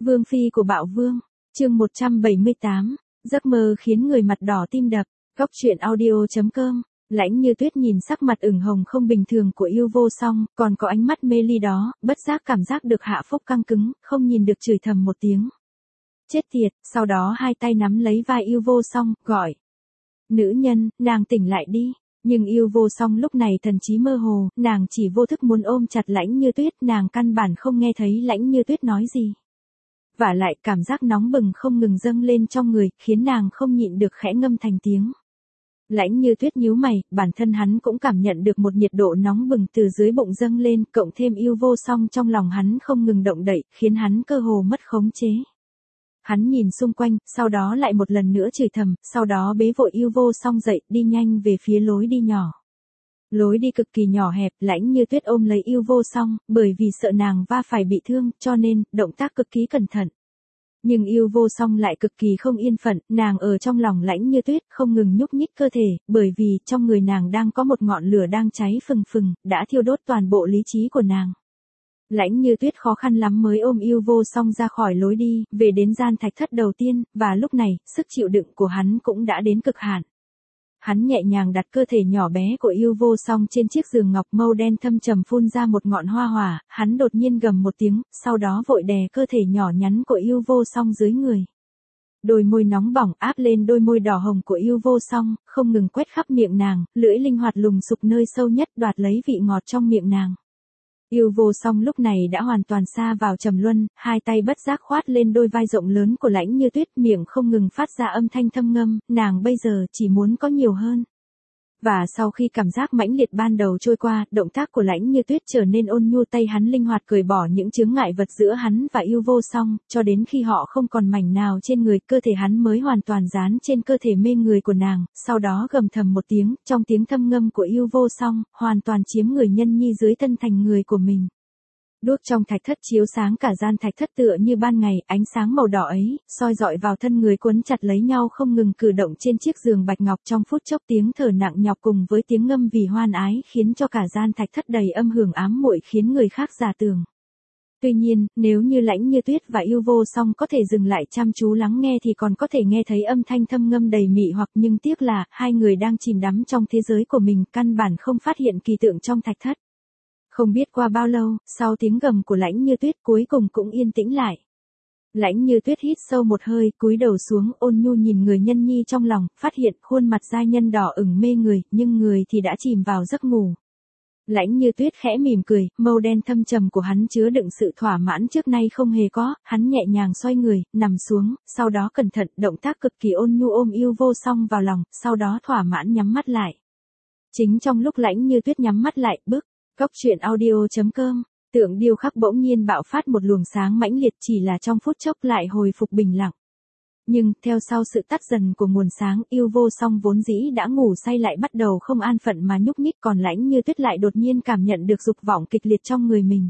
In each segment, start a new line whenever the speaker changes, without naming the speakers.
Vương phi của Bạo Vương, chương 178, giấc mơ khiến người mặt đỏ tim đập, góc truyện audio.com. Lãnh Như Tuyết nhìn sắc mặt ửng hồng không bình thường của Yêu Vô Song, còn có ánh mắt mê ly đó, bất giác cảm giác được hạ phúc căng cứng, không nhìn được chửi thầm một tiếng. Chết tiệt, sau đó hai tay nắm lấy vai Yêu Vô Song, gọi. Nữ nhân, nàng tỉnh lại đi. Nhưng Yêu Vô Song lúc này thần trí mơ hồ, nàng chỉ vô thức muốn ôm chặt Lãnh Như Tuyết, nàng căn bản không nghe thấy Lãnh Như Tuyết nói gì. Vả lại cảm giác nóng bừng không ngừng dâng lên trong người, khiến nàng không nhịn được khẽ ngâm thành tiếng. Lãnh Như Tuyết nhíu mày, bản thân hắn cũng cảm nhận được một nhiệt độ nóng bừng từ dưới bụng dâng lên, cộng thêm Yêu Vô Song trong lòng hắn không ngừng động đậy, khiến hắn cơ hồ mất khống chế. Hắn nhìn xung quanh, sau đó lại một lần nữa chửi thầm, sau đó bế vội Yêu Vô Song dậy, đi nhanh về phía lối đi nhỏ. Lối đi cực kỳ nhỏ hẹp, Lãnh Như Tuyết ôm lấy Yêu Vô Song, bởi vì sợ nàng va phải bị thương, cho nên, động tác cực kỳ cẩn thận. Nhưng Yêu Vô Song lại cực kỳ không yên phận, nàng ở trong lòng Lãnh Như Tuyết, không ngừng nhúc nhích cơ thể, bởi vì, trong người nàng đang có một ngọn lửa đang cháy phừng phừng, đã thiêu đốt toàn bộ lý trí của nàng. Lãnh Như Tuyết khó khăn lắm mới ôm Yêu Vô Song ra khỏi lối đi, về đến gian thạch thất đầu tiên, và lúc này, sức chịu đựng của hắn cũng đã đến cực hạn. Hắn nhẹ nhàng đặt cơ thể nhỏ bé của Yêu Vô Song trên chiếc giường ngọc màu đen thâm trầm phun ra một ngọn hoa hỏa, hắn đột nhiên gầm một tiếng, sau đó vội đè cơ thể nhỏ nhắn của Yêu Vô Song dưới người. Đôi môi nóng bỏng áp lên đôi môi đỏ hồng của Yêu Vô Song, không ngừng quét khắp miệng nàng, lưỡi linh hoạt lùng sục nơi sâu nhất đoạt lấy vị ngọt trong miệng nàng. Yêu Vô Song lúc này đã hoàn toàn sa vào trầm luân, hai tay bất giác khoát lên đôi vai rộng lớn của Lãnh Như Tuyết, miệng không ngừng phát ra âm thanh thâm ngâm, nàng bây giờ chỉ muốn có nhiều hơn. Và sau khi cảm giác mãnh liệt ban đầu trôi qua, động tác của Lãnh Như Tuyết trở nên ôn nhu, tay hắn linh hoạt cởi bỏ những chướng ngại vật giữa hắn và Yêu Vô Song, cho đến khi họ không còn mảnh nào trên người, cơ thể hắn mới hoàn toàn dán trên cơ thể mê người của nàng, sau đó gầm thầm một tiếng, trong tiếng thâm ngâm của Yêu Vô Song, hoàn toàn chiếm người nhân nhi dưới thân thành người của mình. Đuốc trong thạch thất chiếu sáng cả gian thạch thất tựa như ban ngày, ánh sáng màu đỏ ấy, soi dọi vào thân người quấn chặt lấy nhau không ngừng cử động trên chiếc giường bạch ngọc, trong phút chốc tiếng thở nặng nhọc cùng với tiếng ngâm vì hoan ái khiến cho cả gian thạch thất đầy âm hưởng ám muội, khiến người khác giả tưởng. Tuy nhiên, nếu như Lãnh Như Tuyết và Yêu Vô Song có thể dừng lại chăm chú lắng nghe thì còn có thể nghe thấy âm thanh thâm ngâm đầy mị hoặc, nhưng tiếc là, hai người đang chìm đắm trong thế giới của mình, căn bản không phát hiện kỳ tượng trong thạch thất. Không biết qua bao lâu, sau tiếng gầm của Lãnh Như Tuyết cuối cùng cũng yên tĩnh lại. Lãnh Như Tuyết hít sâu một hơi, cúi đầu xuống, ôn nhu nhìn người nhân nhi trong lòng, phát hiện khuôn mặt giai nhân đỏ ửng mê người, nhưng người thì đã chìm vào giấc ngủ. Lãnh Như Tuyết khẽ mỉm cười, màu đen thâm trầm của hắn chứa đựng sự thỏa mãn trước nay không hề có, hắn nhẹ nhàng xoay người, nằm xuống, sau đó cẩn thận, động tác cực kỳ ôn nhu ôm Yêu Vô Song vào lòng, sau đó thỏa mãn nhắm mắt lại. Chính trong lúc Lãnh Như Tuyết nhắm mắt lại, góc truyện audio.com, tượng điêu khắc bỗng nhiên bạo phát một luồng sáng mãnh liệt, chỉ là trong phút chốc lại hồi phục bình lặng. Nhưng, theo sau sự tắt dần của nguồn sáng, Yêu Vô Song vốn dĩ đã ngủ say lại bắt đầu không an phận mà nhúc nhích, còn Lãnh Như Tuyết lại đột nhiên cảm nhận được dục vọng kịch liệt trong người mình.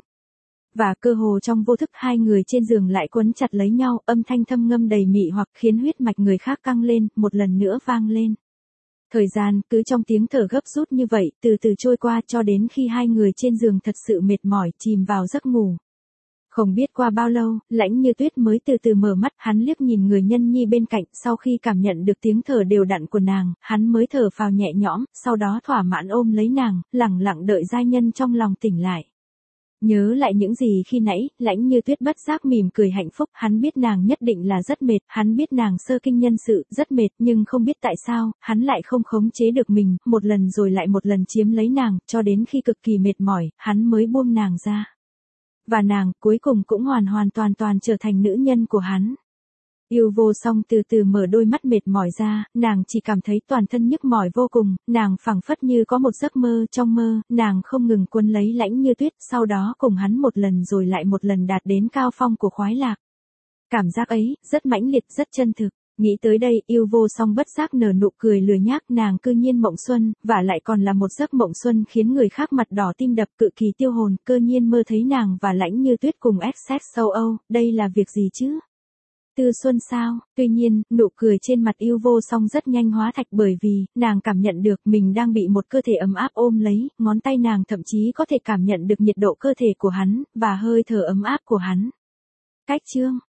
Và cơ hồ trong vô thức hai người trên giường lại quấn chặt lấy nhau, âm thanh thâm ngâm đầy mị hoặc khiến huyết mạch người khác căng lên, một lần nữa vang lên. Thời gian cứ trong tiếng thở gấp rút như vậy, từ từ trôi qua cho đến khi hai người trên giường thật sự mệt mỏi, chìm vào giấc ngủ. Không biết qua bao lâu, Lãnh Như Tuyết mới từ từ mở mắt, hắn liếc nhìn người nhân nhi bên cạnh, sau khi cảm nhận được tiếng thở đều đặn của nàng, hắn mới thở phào nhẹ nhõm, sau đó thỏa mãn ôm lấy nàng, lẳng lặng đợi giai nhân trong lòng tỉnh lại. Nhớ lại những gì khi nãy, Lãnh Như Tuyết bất giác mỉm cười hạnh phúc, hắn biết nàng nhất định là rất mệt, hắn biết nàng sơ kinh nhân sự, rất mệt, nhưng không biết tại sao, hắn lại không khống chế được mình, một lần rồi lại một lần chiếm lấy nàng, cho đến khi cực kỳ mệt mỏi, hắn mới buông nàng ra. Và nàng, cuối cùng cũng hoàn toàn trở thành nữ nhân của hắn. Yêu Vô Song từ từ mở đôi mắt mệt mỏi ra, nàng chỉ cảm thấy toàn thân nhức mỏi vô cùng, nàng phảng phất như có một giấc mơ, trong mơ, nàng không ngừng quấn lấy Lãnh Như Tuyết, sau đó cùng hắn một lần rồi lại một lần đạt đến cao phong của khoái lạc. Cảm giác ấy, rất mãnh liệt, rất chân thực. Nghĩ tới đây, Yêu Vô Song bất giác nở nụ cười lười nhác, nàng cư nhiên mộng xuân, và lại còn là một giấc mộng xuân khiến người khác mặt đỏ tim đập, cự kỳ tiêu hồn, cơ nhiên mơ thấy nàng và Lãnh Như Tuyết cùng sex châu Âu, đây là việc gì chứ? Tư xuân sao? Tuy nhiên, nụ cười trên mặt Yêu Vô Song rất nhanh hóa thạch, bởi vì, nàng cảm nhận được mình đang bị một cơ thể ấm áp ôm lấy, ngón tay nàng thậm chí có thể cảm nhận được nhiệt độ cơ thể của hắn, và hơi thở ấm áp của hắn. Cách chương